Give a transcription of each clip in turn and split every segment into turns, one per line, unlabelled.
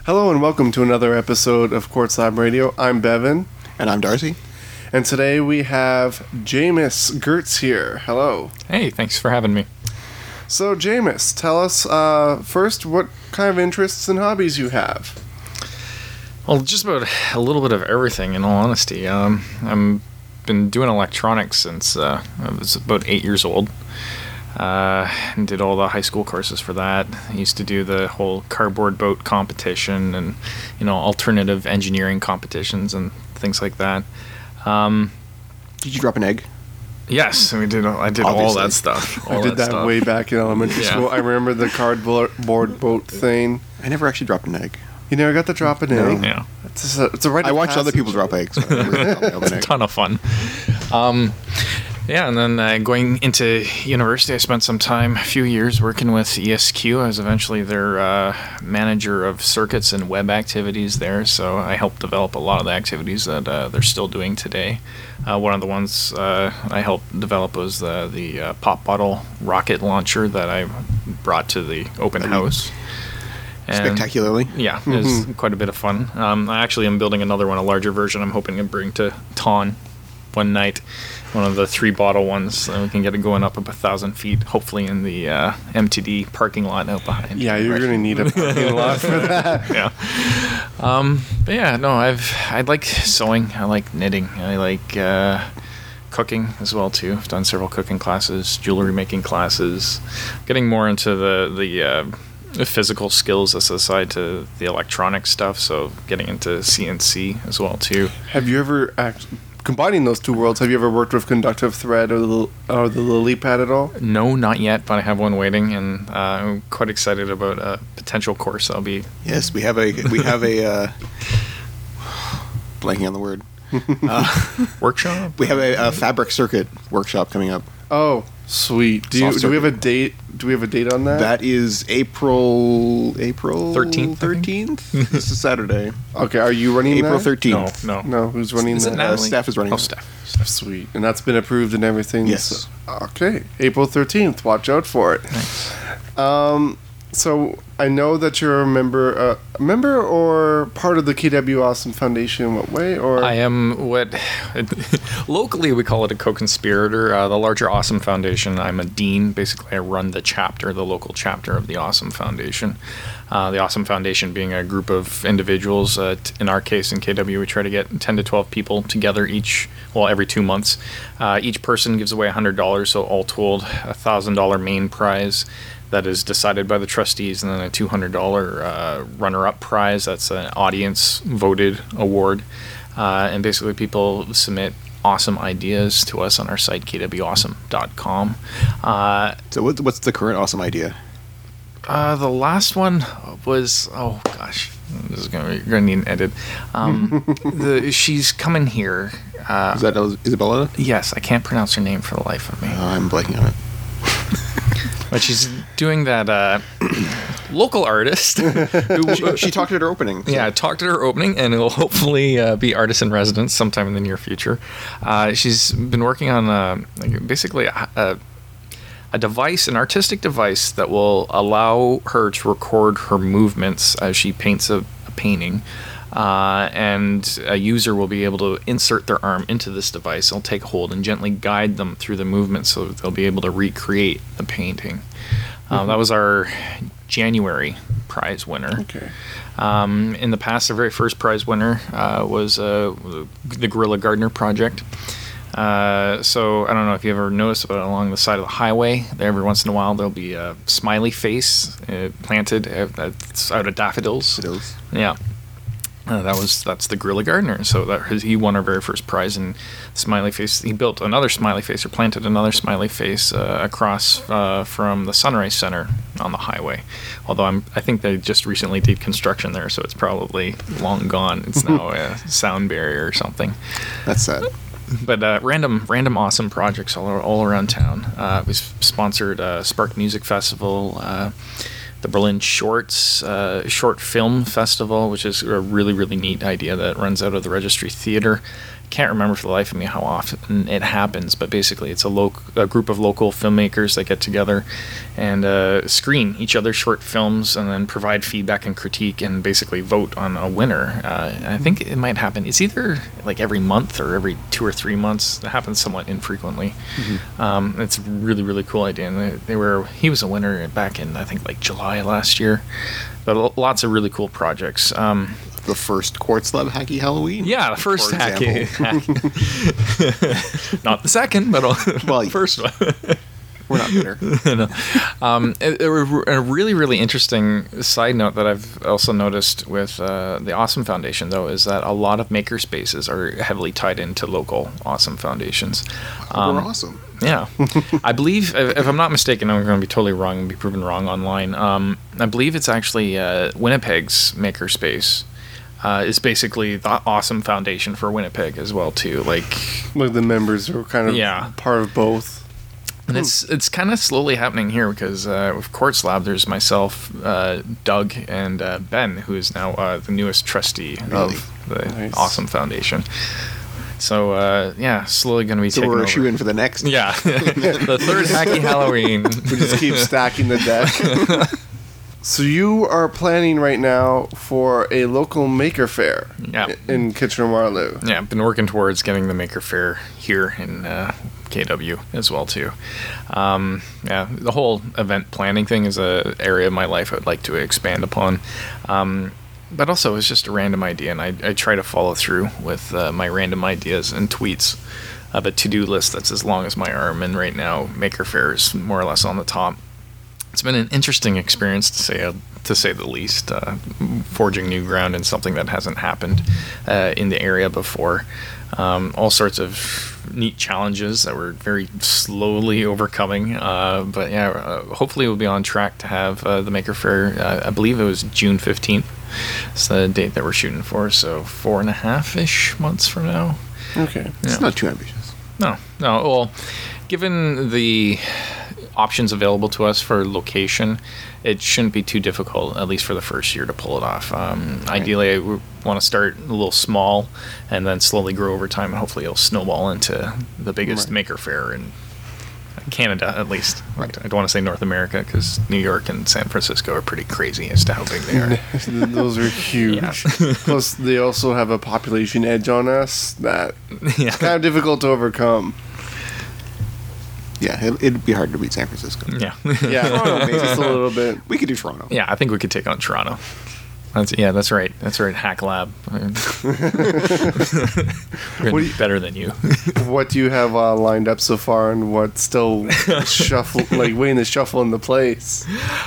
Hello and welcome to another episode of Quartz Lab Radio. I'm Bevan.
And I'm Darcy.
And today we have Jameis Gertz here. Hello.
Hey, thanks for having me.
So Jameis, tell us first what kind of interests and hobbies you have.
Well, just about a little bit of everything, in all honesty. I've been doing electronics since I was about 8 years old. And did all the high school courses for that. I used to do the whole cardboard boat competition and, alternative engineering competitions and things like that.
Did you drop an egg?
Yes, I did
Obviously.
all that stuff.
I did that way back in elementary school. I remember the cardboard boat thing.
I never actually dropped an egg.
You never got to drop an egg?
Yeah.
It's a rite of
I watched other
passage.
people drop eggs. But I never dropped an egg.
Ton of fun. And then going into university, I spent some time, a few years, working with ESQ. I was eventually their manager of circuits and web activities there, so I helped develop a lot of the activities that they're still doing today. One of the ones I helped develop was the pop bottle rocket launcher that I brought to the open house. And
Spectacularly.
yeah, it was quite a bit of fun. I actually am building another one, a larger version. I'm hoping to bring to Taun one night, one of the 3-bottle ones, so we can get it going up 1,000 feet, hopefully in the MTD parking lot out behind.
Yeah, you're going to need a parking lot for that.
Yeah. But yeah, no, I like sewing. I like knitting. I like cooking as well too. I've done several cooking classes, jewelry making classes, getting more into the physical skills aside to the electronic stuff, so getting into CNC as well too.
Have you ever, combining those two worlds, have you ever worked with conductive thread or the LilyPad at all?
No, not yet, but I have one waiting, and I'm quite excited about a potential course I'll be.
Yes, we have a blanking on the word.
Workshop?
We have a fabric circuit workshop coming up.
Oh, sweet. Do we have a date? Do we have a date on that?
That is April
13th,
13th. This is Saturday.
Okay, are you running
April
that?
13th.
No, who's running
Is it
that?
Natalie?
Staff is running.
Oh,
that.
staff.
Sweet. And that's been approved and everything?
Yes.
Okay, April 13th. Watch out for it.
Nice.
So I know that you're a member or part of the KW Awesome Foundation in what way? Or
I am what locally we call it a co-conspirator. The larger Awesome Foundation, I'm a dean. Basically, I run the local chapter of the Awesome Foundation. The Awesome Foundation being a group of individuals. In our case, in KW, we try to get 10 to 12 people together every 2 months. Each person gives away $100, so all told, $1,000 main prize that is decided by the trustees, and then a $200 runner-up prize. That's an audience-voted award. And basically people submit awesome ideas to us on our site, kwawesome.com.
So what's the current awesome idea?
The last one was, oh gosh, you're gonna need an edit. She's coming here.
Is that Isabella?
Yes, I can't pronounce her name for the life of me.
I'm blanking on it.
But she's doing that local artist.
She talked at her opening. So.
Yeah, talked at her opening, and it'll hopefully be artist in residence sometime in the near future. She's been working on basically a device, an artistic device that will allow her to record her movements as she paints a painting. And a user will be able to insert their arm into this device. It'll take hold and gently guide them through the movement so that they'll be able to recreate the painting. That was our January prize winner.
Okay.
In the past, our very first prize winner was the Gorilla Gardener project. So I don't know if you ever noticed, but along the side of the highway, every once in a while there'll be a smiley face planted that's out of daffodils. Yeah. That's the Gorilla Gardener. So he won our very first prize, and smiley face. He built another smiley face, or planted another smiley face across from the Sunrise Center on the highway. Although I think they just recently did construction there, so it's probably long gone. It's now a sound barrier or something.
That's sad.
But random awesome projects all around town. We sponsored Spark Music Festival. The Berlin Short Film Festival, which is a really, really neat idea that runs out of the Registry Theater. can't remember for the life of me how often it happens, but basically it's a group of local filmmakers that get together and screen each other's short films and then provide feedback and critique and basically vote on a winner. I think it might happen. It's either like every month or every 2 or 3 months. It happens somewhat infrequently. It's a really, really cool idea. And he was a winner back in, I think, like July last year. But lots of really cool projects.
The first Quartz Lab Hacky Halloween.
Yeah, the first
for
hacky.
example.
Not the second, but
Well,
the first one.
We're not bitter.
A really, really interesting side note that I've also noticed with the Awesome Foundation, though, is that a lot of maker spaces are heavily tied into local Awesome Foundations.
We're awesome.
Yeah. I believe, if I'm not mistaken, I'm going to be totally wrong and be proven wrong online. I believe it's actually Winnipeg's makerspace is basically the Awesome Foundation for Winnipeg as well, too. Like
the members are kind of part of both.
And it's kind of slowly happening here because with Quartz Lab, there's myself, Doug, and Ben, who is now the newest trustee of the Awesome Foundation. So, slowly going to be taking over.
So we're a shoe-in for the next.
Yeah. The third Hacky Halloween.
We just keep stacking the deck. So you are planning right now for a local maker fair in Kitchener-Waterloo.
Yeah, I've been working towards getting the maker fair here in KW as well, too. The whole event planning thing is an area of my life I would like to expand upon. But also, it's just a random idea, and I try to follow through with my random ideas and tweets of a to-do list that's as long as my arm, and right now, Maker Faire is more or less on the top. It's been an interesting experience, to say the least, forging new ground in something that hasn't happened in the area before. All sorts of neat challenges that we're very slowly overcoming. But hopefully we'll be on track to have the Maker Faire. I believe it was June 15th. It's the date that we're shooting for, so 4.5-ish months from now.
Okay.
It's not too ambitious.
No. Well, given the options available to us for location, it shouldn't be too difficult, at least for the first year, to pull it off. Ideally, I want to start a little small and then slowly grow over time, and hopefully it'll snowball into the biggest Maker Faire in Canada, at least.
Right.
I don't want to say North America, because New York and San Francisco are pretty crazy as to how big they are.
Those are huge.
Yeah.
Plus, they also have a population edge on us that it's kind of difficult to overcome.
Yeah, it'd be hard to beat San Francisco.
Yeah.
Yeah,
Toronto, maybe.
just a little bit.
We could do Toronto.
Yeah, I think we could take on Toronto. That's right. That's right. Hack Lab. We're gonna be better than you.
What do you have lined up so far, and what's still waiting to shuffle into place?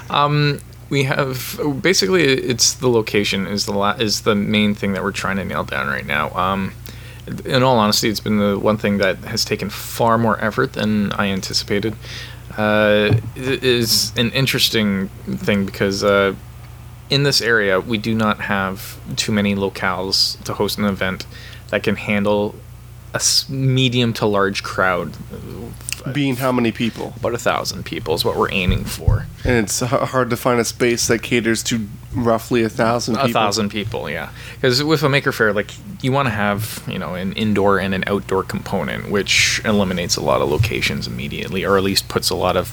We have basically it's the location is the main thing that we're trying to nail down right now. In all honesty, it's been the one thing that has taken far more effort than I anticipated. It is an interesting thing because in this area, we do not have too many locales to host an event that can handle a medium to large crowd.
Being how many people?
About 1,000 people is what we're aiming for.
And it's hard to find a space that caters to roughly 1,000 people.
1,000 people, yeah. Because with a Maker Faire, you want to have an indoor and an outdoor component, which eliminates a lot of locations immediately, or at least puts a lot of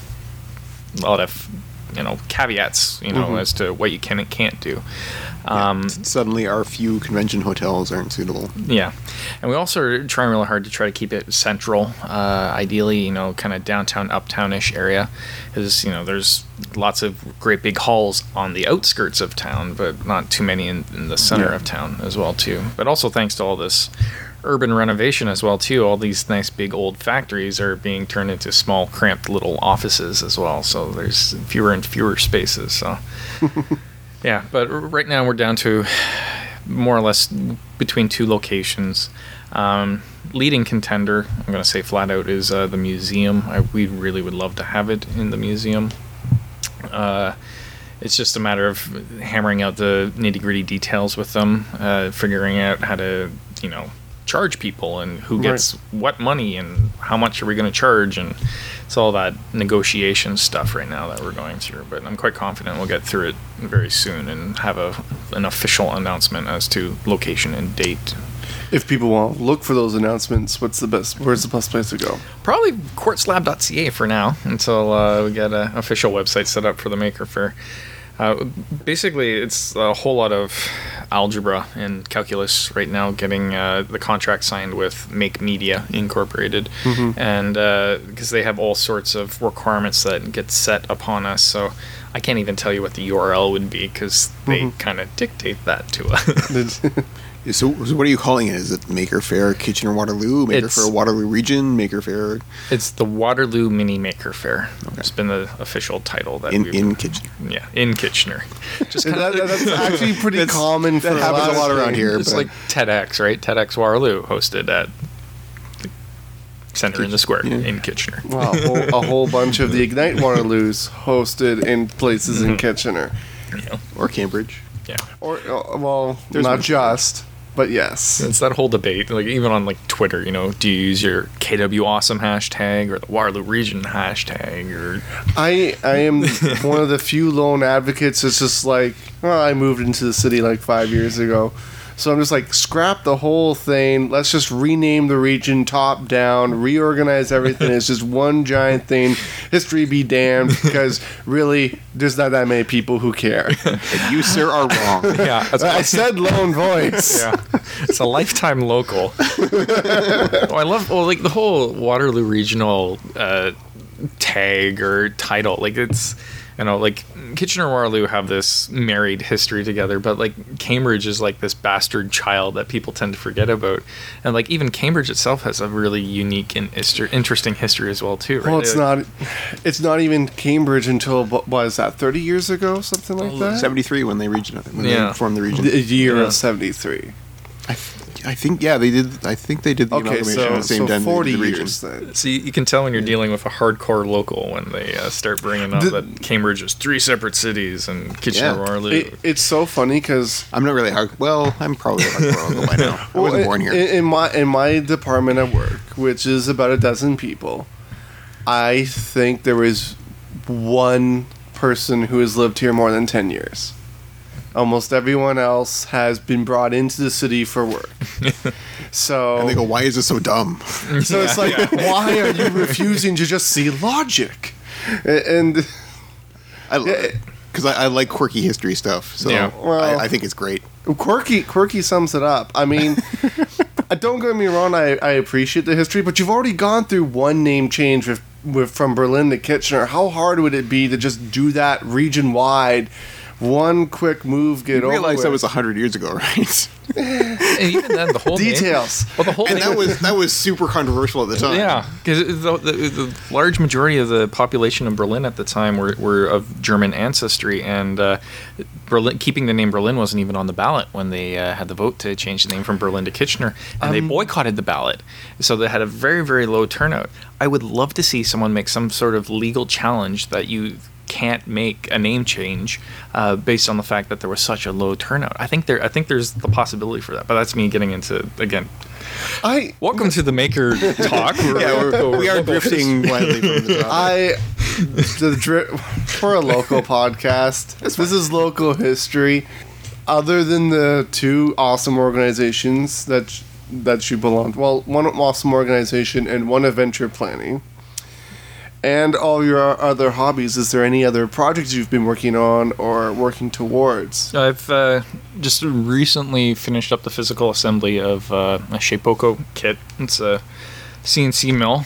caveats, as to what you can and can't do.
Suddenly, our few convention hotels aren't suitable.
Yeah, and we also are trying really hard to try to keep it central. Ideally, kind of downtown, uptown-ish area, because there's lots of great big halls on the outskirts of town, but not too many in the center of town as well too. But also thanks to all this urban renovation as well too, all these nice big old factories are being turned into small, cramped little offices as well. So there's fewer and fewer spaces. So. Yeah, but right now we're down to more or less between two locations. Leading contender, I'm going to say flat out, is the museum. We really would love to have it in the museum. It's just a matter of hammering out the nitty-gritty details with them, figuring out how to, charge people and who gets what money and how much are we going to charge, and it's all that negotiation stuff right now that we're going through. But I'm quite confident we'll get through it very soon and have an official announcement as to location and date
If people want to look for those announcements, where's the best place to go?
Probably quartzlab.ca for now until we get an official website set up for the Maker Faire. Basically, it's a whole lot of algebra and calculus right now, getting the contract signed with Make Media Incorporated, and because they have all sorts of requirements that get set upon us, so I can't even tell you what the URL would be because they kind of dictate that to us.
So what are you calling it? Is it Maker Faire Kitchener-Waterloo, Maker Faire Waterloo Region, Maker Faire?
It's the Waterloo Mini Maker Faire. Okay. It's been the official title that
in Kitchener.
Yeah, in Kitchener.
Just that's actually pretty commman for
that happens a lot around here.
It's like TEDx, right? TEDx Waterloo, hosted at the center in the square in Kitchener.
Wow, a whole bunch of the Ignite Waterloos hosted in places in Kitchener.
Yeah.
Or Cambridge.
Yeah.
Or, well, there's not just... But yes,
it's that whole debate. Like even on like Twitter, do you use your KW Awesome hashtag or the Waterloo Region hashtag? Or
I am one of the few lone advocates. It's just like, well, I moved into the city like 5 years ago, so I'm just like, scrap the whole thing. Let's just rename the region top down, reorganize everything. It's just one giant thing. History be damned, because really, there's not that many people who care.
And you, sir, are wrong.
Yeah,
I said lone voice.
Yeah, it's a lifetime local. I love like the whole Waterloo Regional tag or title. Like it's. Like Kitchener and Waterloo have this married history together, but like Cambridge is like this bastard child that people tend to forget about, and like even Cambridge itself has a really unique and interesting history as well too. Right?
Well, it's not even Cambridge until what is that, 30 years ago, something like that.
73 when they they formed the region.
The year of 73.
I think they did. I think they did the amalgamation at the same time.
40 years then.
So you can tell when you're dealing with a hardcore local when they start bringing up that Cambridge is 3 separate cities and Kitchener Waterloo.
It's so funny because
I'm not really hard. Well, I'm probably a hardcore local by now. I wasn't born here.
In my department at work, which is about a dozen people, I think there is one person who has lived here more than 10 years. Almost everyone else has been brought into the city for work. So
and they go, why is this so dumb?
So it's like, why are you refusing to just see logic? And
I love it because I like quirky history stuff. So I think it's great.
Quirky sums it up. I mean, don't get me wrong. I appreciate the history, but you've already gone through one name change from Berlin to Kitchener. How hard would it be to just do that region wide? One quick move, get over. You realize
that was 100 years ago, right?
And even then, the whole
details.
The whole
and that was super controversial at the time.
Yeah, because the large majority of the population of Berlin at the time were of German ancestry, and Berlin, keeping the name Berlin wasn't even on the ballot when they had the vote to change the name from Berlin to Kitchener, and they boycotted the ballot, so they had a very, very low turnout. I would love to see someone make some sort of legal challenge that you can't make a name change based on the fact that there was such a low turnout. I think there's the possibility for that, but that's me getting into again. Welcome to the Maker Talk.
We are drifting widely from the topic.
For a local podcast, this is local history. Other than the 2 awesome organizations that you belong to, well, one awesome organization and one adventure planning, and all your other hobbies, is there any other projects you've been working on or working towards?
I've just recently finished up the physical assembly of a Shapeoko kit. It's a CNC mill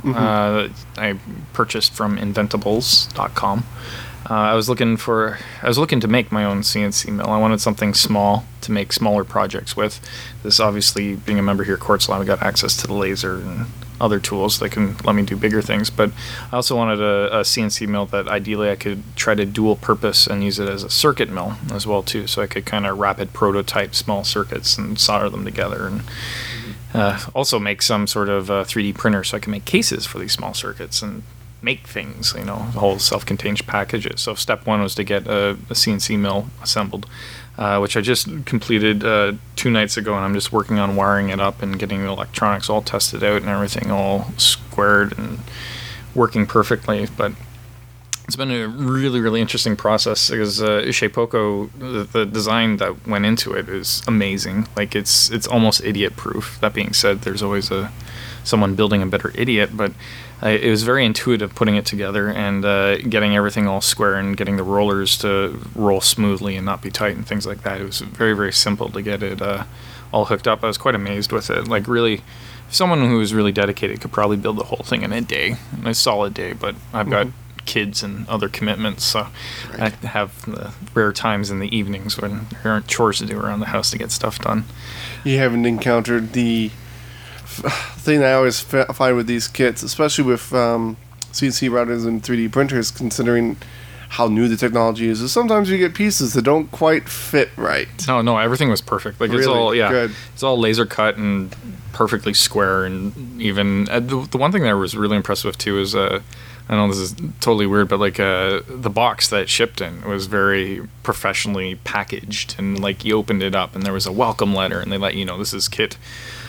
I purchased from Inventables.com. I was looking to make my own CNC mill. I wanted something small to make smaller projects with. This, obviously, being a member here at Quartz Lab, I got access to the laser and other tools that can let me do bigger things. But I also wanted a CNC mill that ideally I could try to dual purpose and use it as a circuit mill as well too, so I could kind of rapid prototype small circuits and solder them together, and also make some sort of 3D printer so I can make cases for these small circuits and make things, the whole self-contained packages. So step 1 was to get a CNC mill assembled, which I just completed 2 nights ago, and I'm just working on wiring it up and getting the electronics all tested out and everything all squared and working perfectly. But It's been a really, really interesting process because Shapeoko, the design that went into it is amazing. Like it's almost idiot proof. That being said, there's always someone building a better idiot, but it was very intuitive putting it together and getting everything all square and getting the rollers to roll smoothly and not be tight and things like that. It was very, very simple to get it all hooked up. I was quite amazed with it. Like really, someone who was really dedicated could probably build the whole thing in a solid day, but I've got kids and other commitments, so I have the rare times in the evenings when there aren't chores to do around the house to get stuff done.
You haven't encountered the thing I always find with these kits, especially with CNC routers and 3D printers, considering how new the technology is sometimes you get pieces that don't quite fit right.
No, everything was perfect. Like,
really?
It's all laser cut and perfectly square, and even the one thing that I was really impressed with too is I know this is totally weird, but like the box that it shipped in was very professionally packaged, and like you opened it up and there was a welcome letter and they let you know this is kit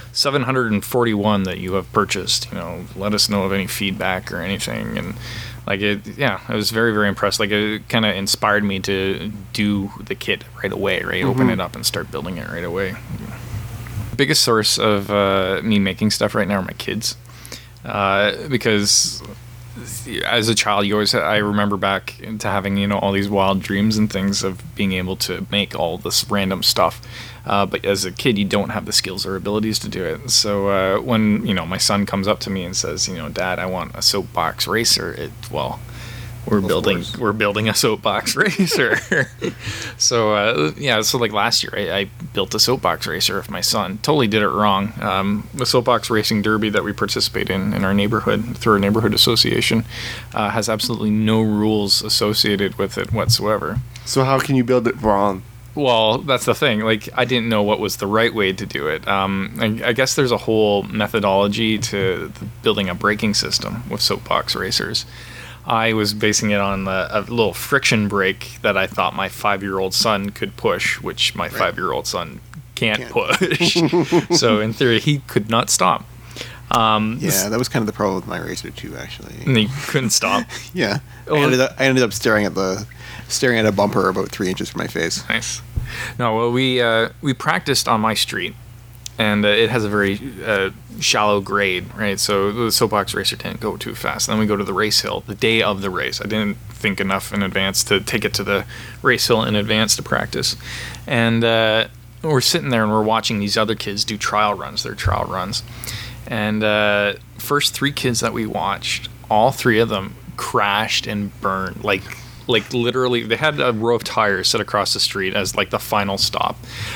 741 that you have purchased. You know, let us know of any feedback or anything. And like I was very, very impressed. Like it kind of inspired me to do the kit right away, right? Open it up and start building it right away. Biggest source of me making stuff right now are my kids, because as a child, I remember back to having, all these wild dreams and things of being able to make all this random stuff. But as a kid, you don't have the skills or abilities to do it. So when, my son comes up to me and says, Dad, I want a soapbox racer. We're building a soapbox racer. So like last year, I built a soapbox racer with my son. Totally did it wrong. The soapbox racing derby that we participate in our neighborhood through our neighborhood association has absolutely no rules associated with it whatsoever.
So how can you build it wrong?
Well, that's the thing. Like, I didn't know what was the right way to do it. I guess there's a whole methodology to building a braking system with soapbox racers. I was basing it on a little friction brake that I thought my 5-year-old son could push, which my 5-year-old son can't push. So in theory, he could not stop.
That was kind of the problem with my racer too, actually.
And he couldn't stop.
Yeah, I ended up staring at a bumper about 3 inches from my face.
Nice. No, well, we practiced on my street. And it has a very shallow grade, right? So the soapbox racer didn't go too fast. Then we go to the race hill the day of the race. I didn't think enough in advance to take it to the race hill in advance to practice. And we're sitting there and we're watching these other kids do trial runs, their trial runs. And first 3 kids that we watched, all 3 of them crashed and burned. Like literally, they had a row of tires set across the street as like the final stop.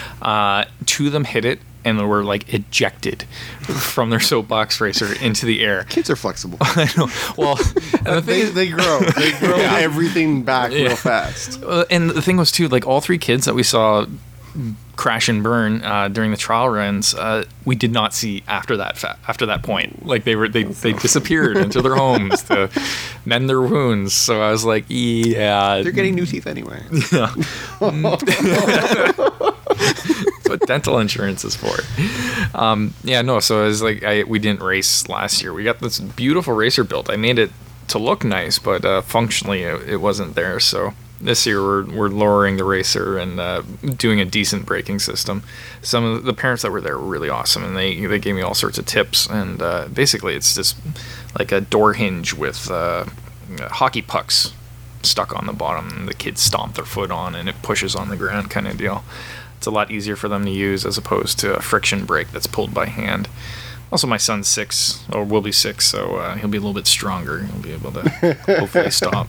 2 of them hit it and were like ejected from their soapbox racer into the air.
Kids are flexible.
I know. Well, and
they grow everything back real fast.
And the thing was too, like all 3 kids that we saw crash and burn during the trial runs, we did not see after that point. Like they disappeared into their homes to mend their wounds. So I was like, yeah,
they're getting new teeth anyway.
Yeah. That's what dental insurance is for. So it was like we didn't race last year. We got this beautiful racer built. I made it to look nice, but functionally it wasn't there. So this year we're lowering the racer and doing a decent braking system. Some of the parents that were there were really awesome, and they gave me all sorts of tips. And basically it's just like a door hinge with hockey pucks stuck on the bottom, and the kids stomp their foot on and it pushes on the ground kind of deal. It's a lot easier for them to use as opposed to a friction brake that's pulled by hand. Also, my son's 6, or will be 6, so he'll be a little bit stronger. He'll be able to hopefully stop.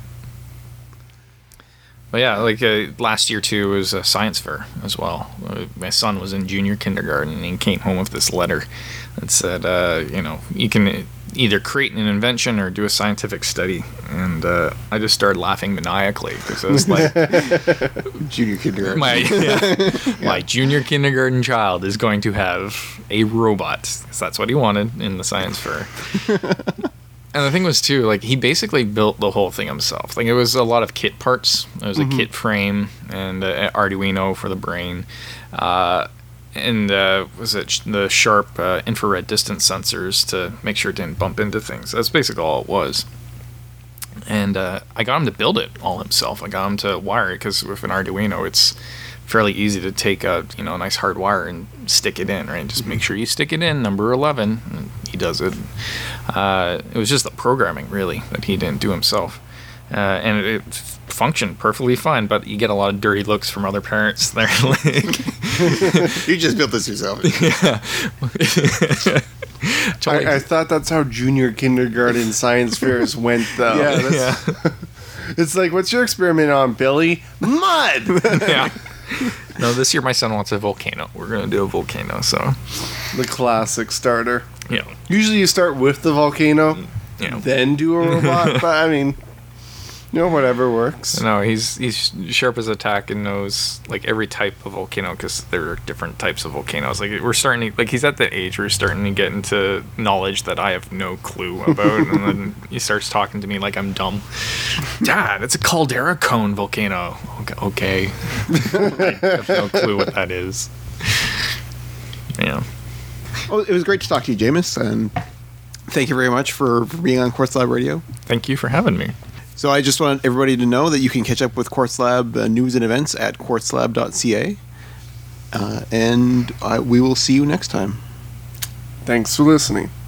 But yeah, like last year too was a science fair as well. My son was in junior kindergarten and he came home with this letter that said, you can either create an invention or do a scientific study. And I just started laughing maniacally because I was like,
junior kindergarten.
My junior kindergarten child is going to have a robot, because that's what he wanted in the science fair. And the thing was too, like he basically built the whole thing himself. Like it was a lot of kit parts. There was a kit frame and an Arduino for the brain, and was it the sharp infrared distance sensors to make sure it didn't bump into things. That's basically all it was. And I got him to build it all himself. I got him to wire it, because with an Arduino, it's fairly easy to take a nice hard wire and stick it in, right? Just make sure you stick it in, number 11, and he does it. It was just the programming, really, that he didn't do himself. And it functioned perfectly fine, but you get a lot of dirty looks from other parents. They're like,
You just built this yourself.
Yeah.
I thought that's how junior kindergarten science fairs went, though.
Yeah.
It's like, what's your experiment on, Billy? Mud!
Yeah. No, this year my son wants a volcano. We're going to do a volcano, so.
The classic starter.
Yeah.
Usually you start with the volcano, then do a robot, but I mean, whatever works.
No, he's sharp as a tack and knows like every type of volcano, because there are different types of volcanoes. Like we're starting to, like, he's at the age where he's starting to get into knowledge that I have no clue about, and then he starts talking to me like I'm dumb. Dad, it's a caldera cone volcano. Okay. I have no clue what that is. Yeah.
Well, it was great to talk to you, Jameis, and thank you very much for being on Quartz Lab Radio.
Thank you for having me.
So I just want everybody to know that you can catch up with Quartz Lab news and events at quartzlab.ca. And we will see you next time.
Thanks for listening.